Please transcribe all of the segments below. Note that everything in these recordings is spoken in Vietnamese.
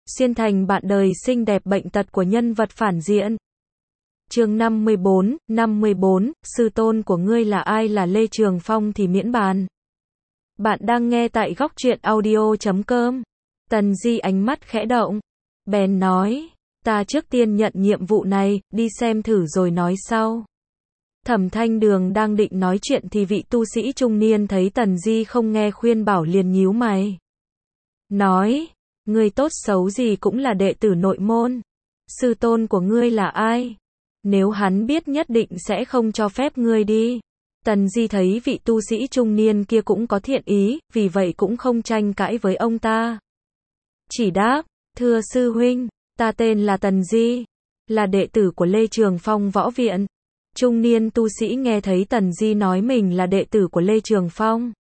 xuyên thành bạn đời xinh đẹp bệnh tật của nhân vật phản diện. Chương 54, sư tôn của ngươi là ai? Là Lê Trường Phong thì miễn bàn. Bạn đang nghe tại góc truyện audio.com. Tần Di ánh mắt khẽ động, bèn nói, ta trước tiên nhận nhiệm vụ này, đi xem thử rồi nói sau. Thẩm Thanh Đường đang định nói chuyện thì vị tu sĩ trung niên thấy Tần Di không nghe khuyên bảo liền nhíu mày. Nói, ngươi tốt xấu gì cũng là đệ tử nội môn. Sư tôn của ngươi là ai? Nếu hắn biết nhất định sẽ không cho phép ngươi đi. Tần Di thấy vị tu sĩ trung niên kia cũng có thiện ý, vì vậy cũng không tranh cãi với ông ta. Chỉ đáp, thưa sư huynh, ta tên là Tần Di, là đệ tử của Lê Trường Phong võ viện. Trung niên tu sĩ nghe thấy Tần Di nói mình là đệ tử của Lê Trường Phong,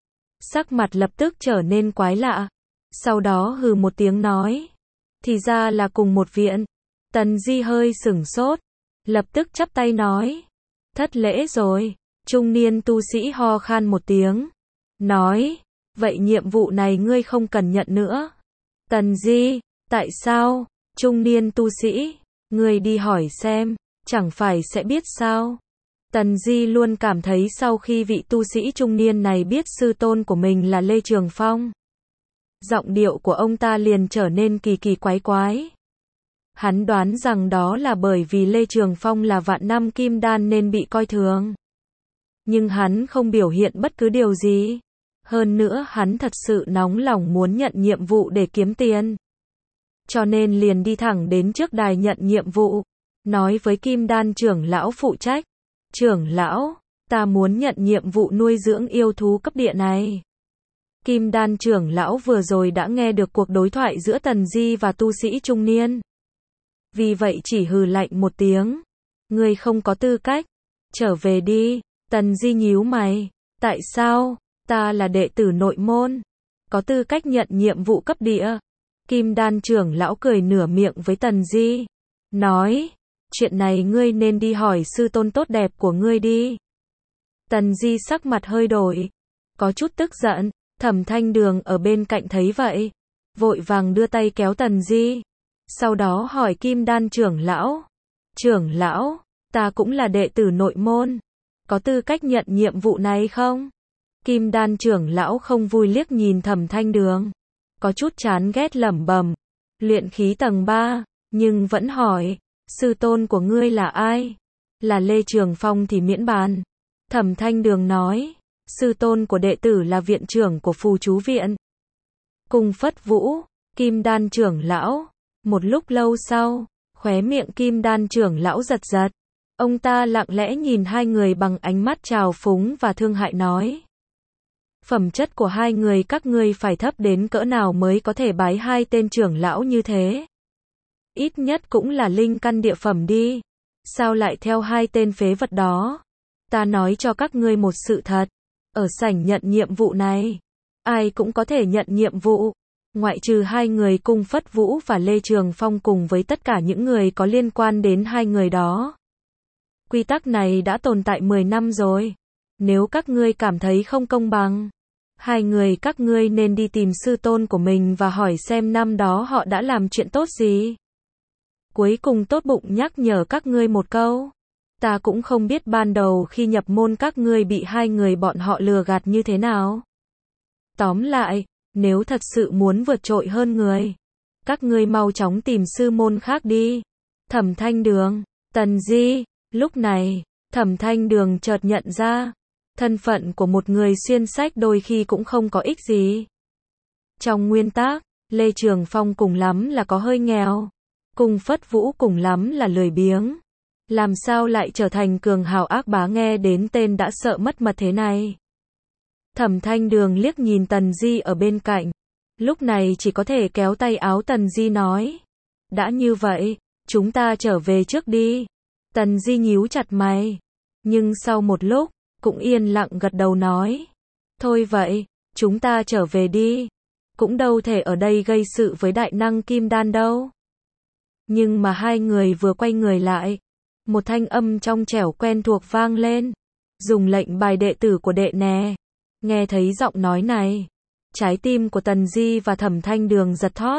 sắc mặt lập tức trở nên quái lạ. Sau đó hừ một tiếng nói, thì ra là cùng một viện. Tần Di hơi sửng sốt, lập tức chắp tay nói, thất lễ rồi. Trung niên tu sĩ ho khan một tiếng, nói, vậy nhiệm vụ này ngươi không cần nhận nữa. Tần Di, tại sao? Trung niên tu sĩ, ngươi đi hỏi xem, chẳng phải sẽ biết sao? Tần Di luôn cảm thấy sau khi vị tu sĩ trung niên này biết sư tôn của mình là Lê Trường Phong, giọng điệu của ông ta liền trở nên kỳ kỳ quái quái. Hắn đoán rằng đó là bởi vì Lê Trường Phong là vạn năm kim đan nên bị coi thường. Nhưng hắn không biểu hiện bất cứ điều gì. Hơn nữa hắn thật sự nóng lòng muốn nhận nhiệm vụ để kiếm tiền. Cho nên liền đi thẳng đến trước đài nhận nhiệm vụ, nói với kim đan trưởng lão phụ trách. Trưởng lão, ta muốn nhận nhiệm vụ nuôi dưỡng yêu thú cấp địa này. Kim đan trưởng lão vừa rồi đã nghe được cuộc đối thoại giữa Tần Di và tu sĩ trung niên. Vì vậy chỉ hừ lạnh một tiếng. Ngươi không có tư cách. Trở về đi. Tần Di nhíu mày. Tại sao? Ta là đệ tử nội môn, có tư cách nhận nhiệm vụ cấp địa. Kim đan trưởng lão cười nửa miệng với Tần Di, nói, chuyện này ngươi nên đi hỏi sư tôn tốt đẹp của ngươi đi. Tần Di sắc mặt hơi đổi, có chút tức giận. Thẩm Thanh Đường ở bên cạnh thấy vậy, vội vàng đưa tay kéo Tần Di. Sau đó hỏi Kim đan trưởng lão, ta cũng là đệ tử nội môn, có tư cách nhận nhiệm vụ này không? Kim đan trưởng lão không vui liếc nhìn Thẩm Thanh Đường, có chút chán ghét lẩm bẩm, luyện khí tầng 3, nhưng vẫn hỏi, sư tôn của ngươi là ai? Là Lê Trường Phong thì miễn bàn. Thẩm Thanh Đường nói, sư tôn của đệ tử là viện trưởng của phù chú viện. Cung Phất Vũ. Kim đan trưởng lão. Một lúc lâu sau, khóe miệng Kim đan trưởng lão giật giật. Ông ta lặng lẽ nhìn hai người bằng ánh mắt trào phúng và thương hại nói, phẩm chất của hai người các ngươi phải thấp đến cỡ nào mới có thể bái hai tên trưởng lão như thế? Ít nhất cũng là linh căn địa phẩm đi. Sao lại theo hai tên phế vật đó? Ta nói cho các ngươi một sự thật. Ở sảnh nhận nhiệm vụ này, ai cũng có thể nhận nhiệm vụ. Ngoại trừ hai người Cung Phất Vũ và Lê Trường Phong cùng với tất cả những người có liên quan đến hai người đó. Quy tắc này đã tồn tại 10 năm rồi. Nếu các ngươi cảm thấy không công bằng, hai người các ngươi nên đi tìm sư tôn của mình và hỏi xem năm đó họ đã làm chuyện tốt gì. Cuối cùng tốt bụng nhắc nhở các ngươi một câu. Ta cũng không biết ban đầu khi nhập môn các ngươi bị hai người bọn họ lừa gạt như thế nào. Tóm lại, nếu thật sự muốn vượt trội hơn người, các ngươi mau chóng tìm sư môn khác đi. Thẩm Thanh Đường, Tần Di. Lúc này, Thẩm Thanh Đường chợt nhận ra, thân phận của một người xuyên sách đôi khi cũng không có ích gì. Trong nguyên tắc, Lê Trường Phong cùng lắm là có hơi nghèo, Cung Phất Vũ cùng lắm là lười biếng. Làm sao lại trở thành cường hào ác bá, nghe đến tên đã sợ mất mật thế này. Thẩm Thanh Đường liếc nhìn Tần Di ở bên cạnh, lúc này chỉ có thể kéo tay áo Tần Di nói, đã như vậy, chúng ta trở về trước đi. Tần Di nhíu chặt mày, nhưng sau một lúc, cũng yên lặng gật đầu nói, thôi vậy, chúng ta trở về đi, cũng đâu thể ở đây gây sự với đại năng kim đan đâu. Nhưng mà hai người vừa quay người lại, một thanh âm trong trẻo quen thuộc vang lên, dùng lệnh bài đệ tử của đệ nè. Nghe thấy giọng nói này, trái tim của Tần Di và Thẩm Thanh Đường giật thót,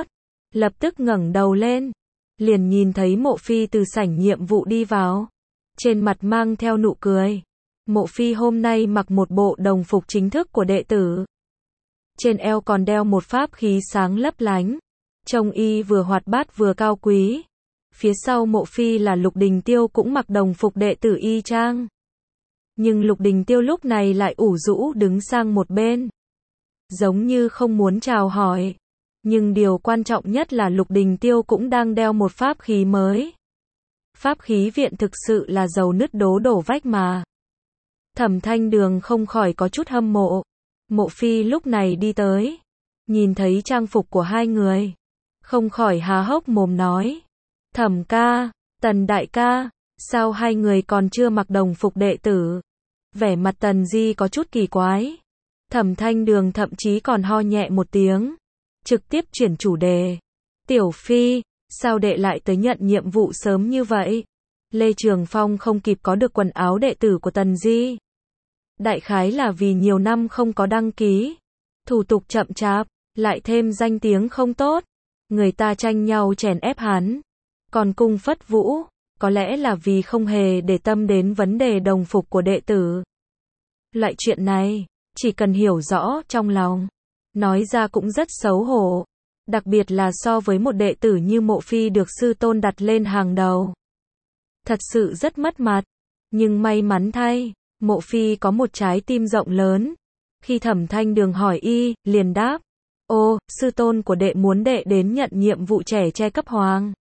lập tức ngẩng đầu lên, liền nhìn thấy Mộ Phi từ sảnh nhiệm vụ đi vào, trên mặt mang theo nụ cười. Mộ Phi hôm nay mặc một bộ đồng phục chính thức của đệ tử, trên eo còn đeo một pháp khí sáng lấp lánh, trông y vừa hoạt bát vừa cao quý. Phía sau Mộ Phi là Lục Đình Tiêu cũng mặc đồng phục đệ tử y chang. Nhưng Lục Đình Tiêu lúc này lại ủ rũ đứng sang một bên, giống như không muốn chào hỏi. Nhưng điều quan trọng nhất là Lục Đình Tiêu cũng đang đeo một pháp khí mới. Pháp khí viện thực sự là dầu nứt đố đổ vách mà. Thẩm Thanh Đường không khỏi có chút hâm mộ. Mộ Phi lúc này đi tới, nhìn thấy trang phục của hai người, không khỏi há hốc mồm nói: Thẩm ca, Tần đại ca, sao hai người còn chưa mặc đồng phục đệ tử? Vẻ mặt Tần Di có chút kỳ quái. Thẩm Thanh Đường thậm chí còn ho nhẹ một tiếng, trực tiếp chuyển chủ đề. Tiểu Phi, sao đệ lại tới nhận nhiệm vụ sớm như vậy? Lê Trường Phong không kịp có được quần áo đệ tử của Tần Di. Đại khái là vì nhiều năm không có đăng ký, thủ tục chậm chạp, lại thêm danh tiếng không tốt, người ta tranh nhau chèn ép hắn. Còn Cung Phất Vũ, có lẽ là vì không hề để tâm đến vấn đề đồng phục của đệ tử. Loại chuyện này, chỉ cần hiểu rõ trong lòng, nói ra cũng rất xấu hổ. Đặc biệt là so với một đệ tử như Mộ Phi được sư tôn đặt lên hàng đầu. Thật sự rất mất mặt. Nhưng may mắn thay, Mộ Phi có một trái tim rộng lớn. Khi Thẩm Thanh Đường hỏi y, liền đáp: Ô, sư tôn của đệ muốn đệ đến nhận nhiệm vụ trẻ tre cấp hoàng.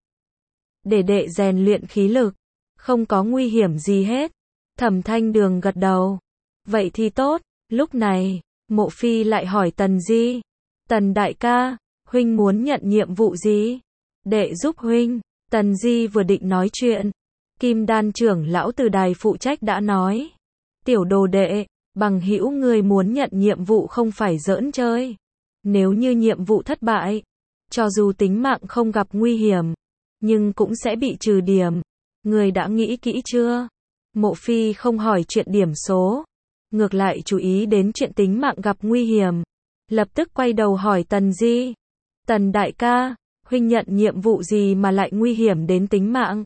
Để đệ rèn luyện khí lực, không có nguy hiểm gì hết. Thẩm Thanh Đường gật đầu. Vậy thì tốt. Lúc này, Mộ Phi lại hỏi Tần Di: Tần đại ca, huynh muốn nhận nhiệm vụ gì? Đệ giúp huynh. Tần Di vừa định nói chuyện, Kim Đan trưởng lão từ đài phụ trách đã nói: Tiểu đồ đệ, bằng hữu người muốn nhận nhiệm vụ không phải giỡn chơi. Nếu như nhiệm vụ thất bại, cho dù tính mạng không gặp nguy hiểm, nhưng cũng sẽ bị trừ điểm. Người đã nghĩ kỹ chưa? Mộ Phi không hỏi chuyện điểm số, ngược lại chú ý đến chuyện tính mạng gặp nguy hiểm. Lập tức quay đầu hỏi Tần Di: Tần đại ca, huynh nhận nhiệm vụ gì mà lại nguy hiểm đến tính mạng?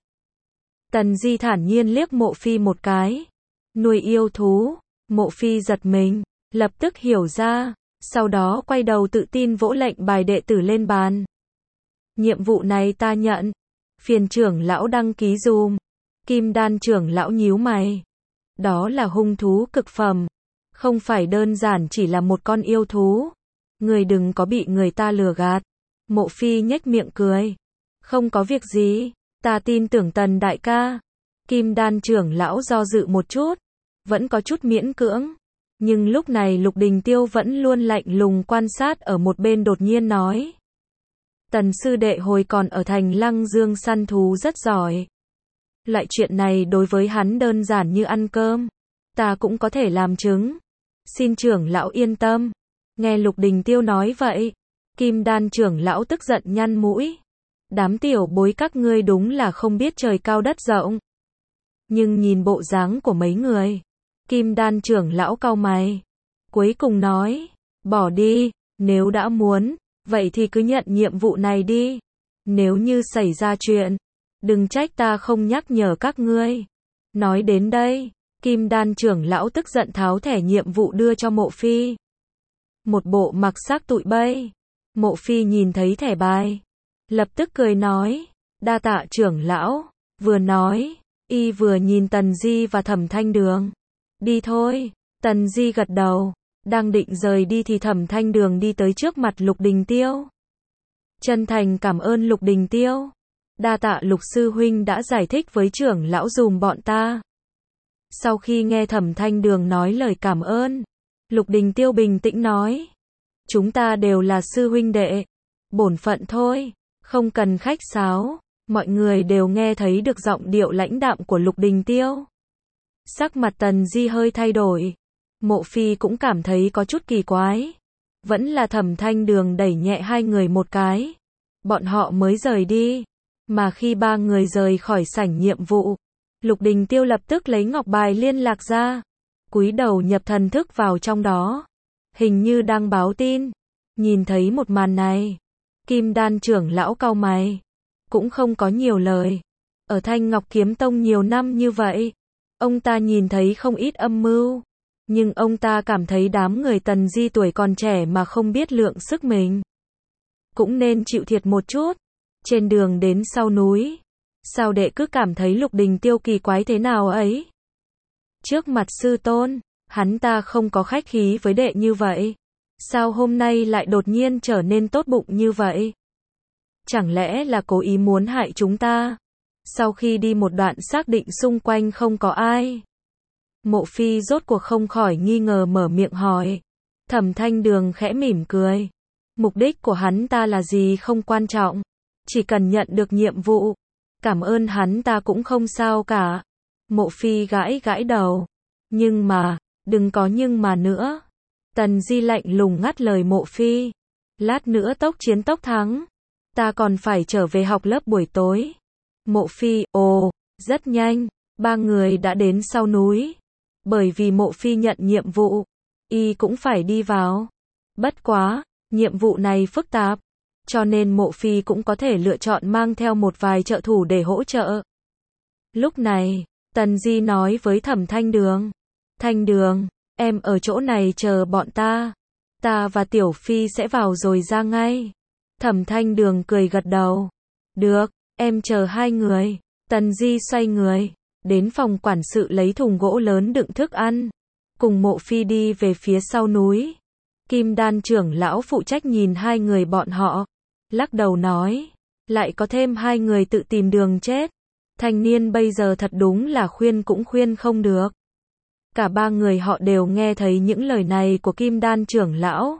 Tần Di thản nhiên liếc Mộ Phi một cái. Nuôi yêu thú. Mộ Phi giật mình, lập tức hiểu ra, sau đó quay đầu tự tin vỗ lệnh bài đệ tử lên bàn. Nhiệm vụ này ta nhận. Phiền trưởng lão đăng ký dùm. Kim Đan trưởng lão nhíu mày. Đó là hung thú cực phẩm, không phải đơn giản chỉ là một con yêu thú. Người đừng có bị người ta lừa gạt. Mộ Phi nhếch miệng cười. Không có việc gì, ta tin tưởng Tần đại ca. Kim Đan trưởng lão do dự một chút, vẫn có chút miễn cưỡng. Nhưng lúc này Lục Đình Tiêu vẫn luôn lạnh lùng quan sát ở một bên đột nhiên nói: Tần sư đệ hồi còn ở thành Lăng Dương săn thú rất giỏi. Loại chuyện này đối với hắn đơn giản như ăn cơm. Ta cũng có thể làm chứng. Xin trưởng lão yên tâm. Nghe Lục Đình Tiêu nói vậy, Kim Đan trưởng lão tức giận nhăn mũi. Đám tiểu bối các ngươi đúng là không biết trời cao đất rộng. Nhưng nhìn bộ dáng của mấy người, Kim Đan trưởng lão cau mày, cuối cùng nói: Bỏ đi, nếu đã muốn, vậy thì cứ nhận nhiệm vụ này đi. Nếu như xảy ra chuyện, đừng trách ta không nhắc nhở các ngươi. Nói đến đây, Kim Đan trưởng lão tức giận tháo thẻ nhiệm vụ đưa cho Mộ Phi. Một bộ mặc xác tụi bay. Mộ Phi nhìn thấy thẻ bài, lập tức cười nói: Đa tạ trưởng lão. Vừa nói, y vừa nhìn Tần Di và Thẩm Thanh Đường. Đi thôi. Tần Di gật đầu, đang định rời đi thì Thẩm Thanh Đường đi tới trước mặt Lục Đình Tiêu. Chân thành cảm ơn Lục Đình Tiêu. Đa tạ Lục sư huynh đã giải thích với trưởng lão dùm bọn ta. Sau khi nghe Thẩm Thanh Đường nói lời cảm ơn, Lục Đình Tiêu bình tĩnh nói: Chúng ta đều là sư huynh đệ, bổn phận thôi, không cần khách sáo. Mọi người đều nghe thấy được giọng điệu lãnh đạm của Lục Đình Tiêu. Sắc mặt Tần Di hơi thay đổi. Mộ Phi cũng cảm thấy có chút kỳ quái. Vẫn là Thẩm Thanh Đường đẩy nhẹ hai người một cái, bọn họ mới rời đi. Mà khi ba người rời khỏi sảnh nhiệm vụ, Lục Đình Tiêu lập tức lấy ngọc bài liên lạc ra, cúi đầu nhập thần thức vào trong đó, hình như đang báo tin. Nhìn thấy một màn này, Kim Đan trưởng lão cau mày, cũng không có nhiều lời. Ở Thanh Ngọc Kiếm Tông nhiều năm như vậy, ông ta nhìn thấy không ít âm mưu, nhưng ông ta cảm thấy đám người Tần Di tuổi còn trẻ mà không biết lượng sức mình, cũng nên chịu thiệt một chút. Trên đường đến sau núi, sao đệ cứ cảm thấy Lục Đình Tiêu kỳ quái thế nào ấy? Trước mặt sư tôn, hắn ta không có khách khí với đệ như vậy. Sao hôm nay lại đột nhiên trở nên tốt bụng như vậy? Chẳng lẽ là cố ý muốn hại chúng ta? Sau khi đi một đoạn xác định xung quanh không có ai, Mộ Phi rốt cuộc không khỏi nghi ngờ mở miệng hỏi. Thẩm Thanh Đường khẽ mỉm cười. Mục đích của hắn ta là gì không quan trọng, chỉ cần nhận được nhiệm vụ, cảm ơn hắn ta cũng không sao cả. Mộ Phi gãi gãi đầu. Nhưng mà, đừng có nhưng mà nữa. Tần Di lạnh lùng ngắt lời Mộ Phi. Lát nữa tốc chiến tốc thắng, ta còn phải trở về học lớp buổi tối. Mộ Phi, ồ, rất nhanh, ba người đã đến sau núi. Bởi vì Mộ Phi nhận nhiệm vụ, y cũng phải đi vào. Bất quá, nhiệm vụ này phức tạp, cho nên Mộ Phi cũng có thể lựa chọn mang theo một vài trợ thủ để hỗ trợ. Lúc này, Tần Di nói với Thẩm Thanh Đường. Thanh Đường, em ở chỗ này chờ bọn ta. Ta và Tiểu Phi sẽ vào rồi ra ngay. Thẩm Thanh Đường cười gật đầu. Được, em chờ hai người. Tần Di xoay người, đến phòng quản sự lấy thùng gỗ lớn đựng thức ăn, cùng Mộ Phi đi về phía sau núi. Kim Đan trưởng lão phụ trách nhìn hai người bọn họ, lắc đầu nói, lại có thêm hai người tự tìm đường chết. Thanh niên bây giờ thật đúng là khuyên cũng khuyên không được. Cả ba người họ đều nghe thấy những lời này của Kim Đan trưởng lão,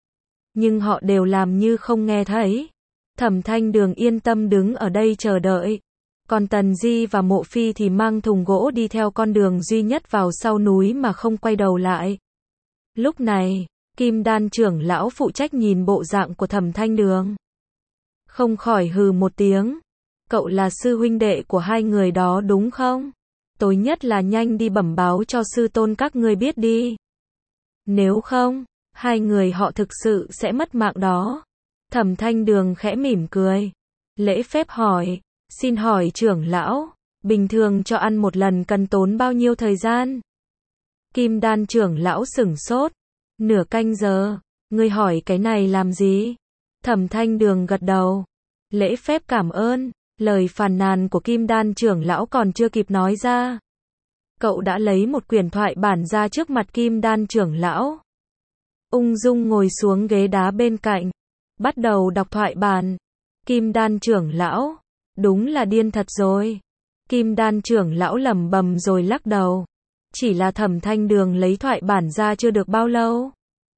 nhưng họ đều làm như không nghe thấy. Thẩm Thanh Đường yên tâm đứng ở đây chờ đợi, còn Tần Di và Mộ Phi thì mang thùng gỗ đi theo con đường duy nhất vào sau núi mà không quay đầu lại. Lúc này, Kim Đan trưởng lão phụ trách nhìn bộ dạng của Thẩm Thanh Đường, không khỏi hừ một tiếng. Cậu là sư huynh đệ của hai người đó đúng không? Tối nhất là nhanh đi bẩm báo cho sư tôn các ngươi biết đi. Nếu không, hai người họ thực sự sẽ mất mạng đó. Thẩm Thanh Đường khẽ mỉm cười, lễ phép hỏi, xin hỏi trưởng lão, bình thường cho ăn một lần cần tốn bao nhiêu thời gian? Kim Đan trưởng lão sửng sốt, nửa canh giờ, ngươi hỏi cái này làm gì? Thẩm Thanh Đường gật đầu, lễ phép cảm ơn. Lời phàn nàn của Kim Đan trưởng lão còn chưa kịp nói ra, cậu đã lấy một quyển thoại bản ra trước mặt Kim Đan trưởng lão, ung dung ngồi xuống ghế đá bên cạnh, bắt đầu đọc thoại bản. Kim Đan trưởng lão, đúng là điên thật rồi. Kim Đan trưởng lão lẩm bẩm rồi lắc đầu. Chỉ là Thẩm Thanh Đường lấy thoại bản ra chưa được bao lâu,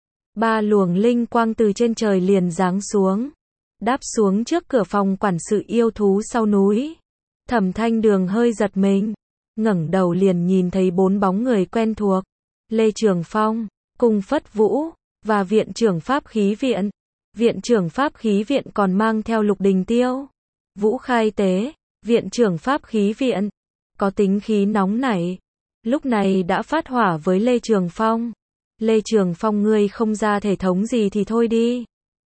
ba luồng linh quang từ trên trời liền giáng xuống, đáp xuống trước cửa phòng quản sự yêu thú sau núi. Thẩm Thanh Đường hơi giật mình, ngẩng đầu liền nhìn thấy bốn bóng người quen thuộc, Lê Trường Phong, Cung Phất Vũ, và viện trưởng pháp khí viện. Viện trưởng pháp khí viện còn mang theo Lục Đình Tiêu. Vũ Khai Tế, viện trưởng pháp khí viện, có tính khí nóng nảy, lúc này đã phát hỏa với Lê Trường Phong. Lê Trường Phong, ngươi không ra thể thống gì thì thôi đi.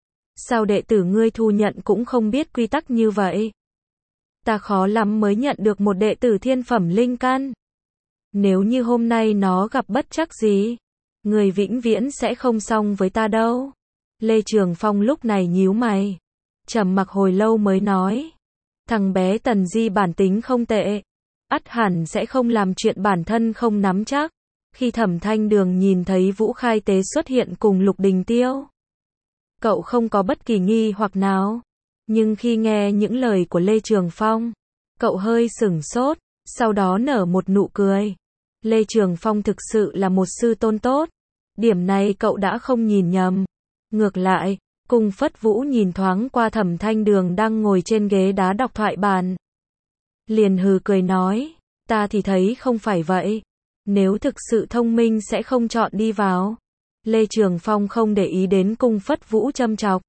Sao đệ tử ngươi thu nhận cũng không biết quy tắc như vậy? Ta khó lắm mới nhận được một đệ tử thiên phẩm linh căn. Nếu như hôm nay nó gặp bất trắc gì, người vĩnh viễn sẽ không xong với ta đâu. Lê Trường Phong lúc này nhíu mày, trầm mặc hồi lâu mới nói, thằng bé Tần Di bản tính không tệ, ắt hẳn sẽ không làm chuyện bản thân không nắm chắc. Khi Thẩm Thanh Đường nhìn thấy Vũ Khai Tế xuất hiện cùng Lục Đình Tiêu, cậu không có bất kỳ nghi hoặc nào, nhưng khi nghe những lời của Lê Trường Phong, cậu hơi sửng sốt, sau đó nở một nụ cười. Lê Trường Phong thực sự là một sư tôn tốt, điểm này cậu đã không nhìn nhầm. Ngược lại, Cung Phất Vũ nhìn thoáng qua Thẩm Thanh Đường đang ngồi trên ghế đá đọc thoại bản, liền hừ cười nói, ta thì thấy không phải vậy, nếu thực sự thông minh sẽ không chọn đi vào. Lê Trường Phong không để ý đến Cung Phất Vũ châm chọc,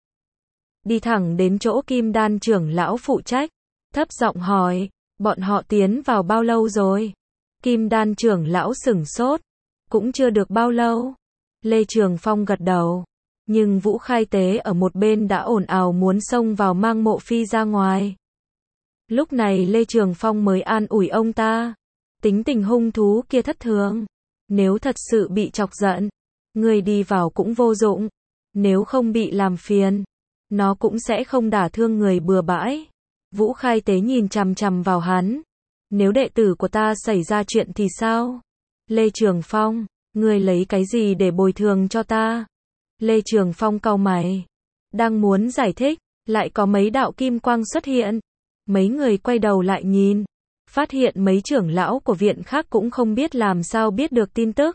đi thẳng đến chỗ Kim Đan trưởng lão phụ trách, thấp giọng hỏi, bọn họ tiến vào bao lâu rồi? Kim Đan trưởng lão sửng sốt, cũng chưa được bao lâu. Lê Trường Phong gật đầu, Nhưng Vũ Khai Tế ở một bên đã ồn ào muốn xông vào mang Mộ Phi ra ngoài. Lúc này Lê Trường Phong mới an ủi ông ta. Tính tình hung thú kia thất thường. Nếu thật sự bị chọc giận, người đi vào cũng vô dụng. Nếu không bị làm phiền, nó cũng sẽ không đả thương người bừa bãi. Vũ Khai Tế nhìn chằm chằm vào hắn. Nếu đệ tử của ta xảy ra chuyện thì sao? Lê Trường Phong, ngươi lấy cái gì để bồi thường cho ta? Lê Trường Phong cau mày. Đang muốn giải thích, lại có mấy đạo kim quang xuất hiện. Mấy người quay đầu lại nhìn. Phát hiện mấy trưởng lão của viện khác cũng không biết làm sao biết được tin tức.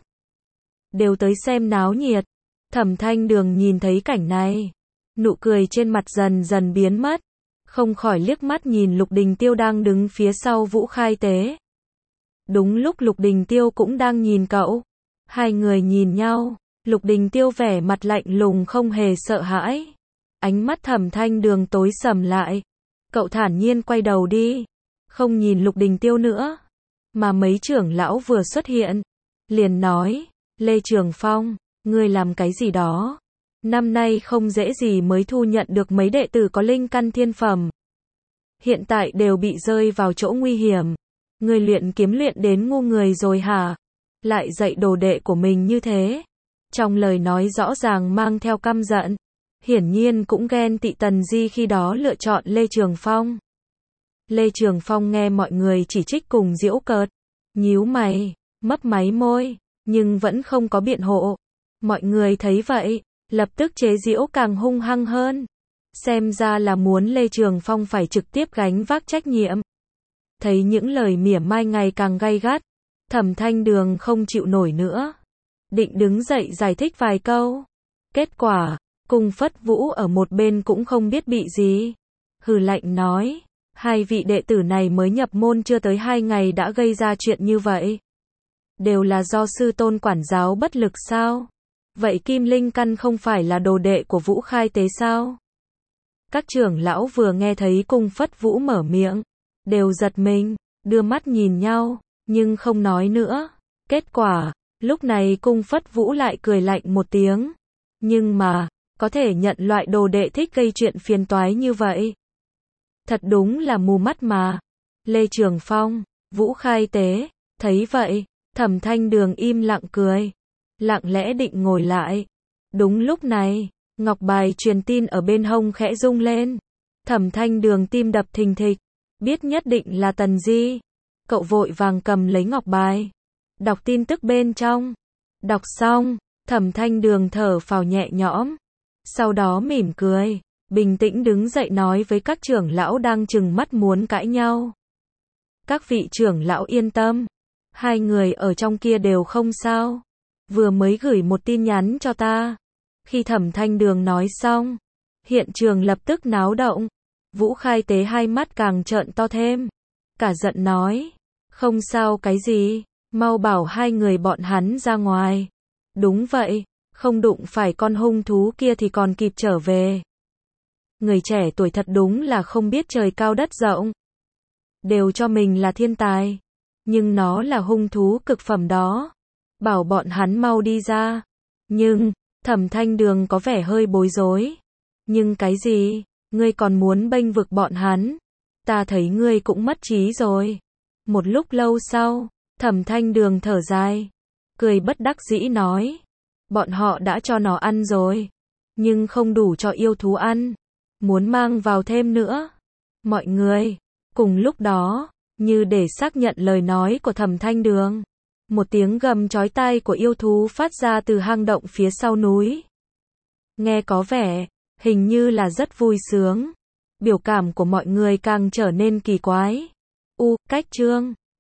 Đều tới xem náo nhiệt. Thẩm Thanh Đường nhìn thấy cảnh này. Nụ cười trên mặt dần dần biến mất. Không khỏi liếc mắt nhìn Lục Đình Tiêu đang đứng phía sau Vũ Khai Tế. Đúng lúc Lục Đình Tiêu cũng đang nhìn cậu. Hai người nhìn nhau. Lục Đình Tiêu vẻ mặt lạnh lùng không hề sợ hãi. Ánh mắt Thẩm Thanh Đường tối sầm lại. Cậu thản nhiên quay đầu đi. Không nhìn Lục Đình Tiêu nữa. Mà mấy trưởng lão vừa xuất hiện. Liền nói, Lê Trường Phong, ngươi làm cái gì đó? Năm nay không dễ gì mới thu nhận được mấy đệ tử có linh căn thiên phẩm. Hiện tại đều bị rơi vào chỗ nguy hiểm. Ngươi luyện kiếm luyện đến ngu người rồi hả? Lại dạy đồ đệ của mình như thế. Trong lời nói rõ ràng mang theo căm giận. Hiển nhiên cũng ghen tị Tần Di khi đó lựa chọn Lê Trường Phong. Lê Trường Phong nghe mọi người chỉ trích cùng giễu cợt. Nhíu mày, mấp máy môi, nhưng vẫn không có biện hộ. Mọi người thấy vậy, lập tức chế giễu càng hung hăng hơn. Xem ra là muốn Lê Trường Phong phải trực tiếp gánh vác trách nhiệm. Thấy những lời mỉa mai ngày càng gay gắt, Thẩm Thanh Đường không chịu nổi nữa. Định đứng dậy giải thích vài câu. Kết quả, Cung Phất Vũ ở một bên cũng không biết bị gì. Hừ lạnh nói, hai vị đệ tử này mới nhập môn chưa tới 2 ngày đã gây ra chuyện như vậy. Đều là do sư tôn quản giáo bất lực sao? Vậy Kim Linh Căn không phải là đồ đệ của Vũ Khai Tế sao? Các trưởng lão vừa nghe thấy Cung Phất Vũ mở miệng, đều giật mình, đưa mắt nhìn nhau, nhưng không nói nữa. Kết quả, lúc này Cung Phất Vũ lại cười lạnh một tiếng. Nhưng mà, có thể nhận loại đồ đệ thích gây chuyện phiền toái như vậy. Thật đúng là mù mắt mà. Lê Trường Phong, Vũ Khai Tế, thấy vậy, Thẩm Thanh Đường im lặng cười. Lặng lẽ định ngồi lại. Đúng lúc này, ngọc bài truyền tin ở bên hông khẽ rung lên. Thẩm Thanh Đường tim đập thình thịch. Biết nhất định là Tần Di. Cậu vội vàng cầm lấy ngọc bài. Đọc tin tức bên trong. Đọc xong, Thẩm Thanh Đường thở phào nhẹ nhõm. Sau đó mỉm cười. Bình tĩnh đứng dậy nói với các trưởng lão đang trừng mắt muốn cãi nhau. Các vị trưởng lão yên tâm. Hai người ở trong kia đều không sao. Vừa mới gửi một tin nhắn cho ta. Khi Thẩm Thanh Đường nói xong, hiện trường lập tức náo động. Vũ Khai Tế hai mắt càng trợn to thêm. Cả giận nói, không sao cái gì, mau bảo hai người bọn hắn ra ngoài. Đúng vậy, không đụng phải con hung thú kia thì còn kịp trở về. Người trẻ tuổi thật đúng là không biết trời cao đất rộng. Đều cho mình là thiên tài. Nhưng nó là hung thú cực phẩm đó. Bảo bọn hắn mau đi ra. Nhưng, Thẩm Thanh Đường có vẻ hơi bối rối. Nhưng cái gì? Ngươi còn muốn bênh vực bọn hắn? Ta thấy ngươi cũng mất trí rồi. Một lúc lâu sau, Thẩm Thanh Đường thở dài. Cười bất đắc dĩ nói. Bọn họ đã cho nó ăn rồi. Nhưng không đủ cho yêu thú ăn. Muốn mang vào thêm nữa. Mọi người, cùng lúc đó, như để xác nhận lời nói của Thẩm Thanh Đường. Một tiếng gầm chói tai của yêu thú phát ra từ hang động phía sau núi. Nghe có vẻ, hình như là rất vui sướng. Biểu cảm của mọi người càng trở nên kỳ quái. Cách chương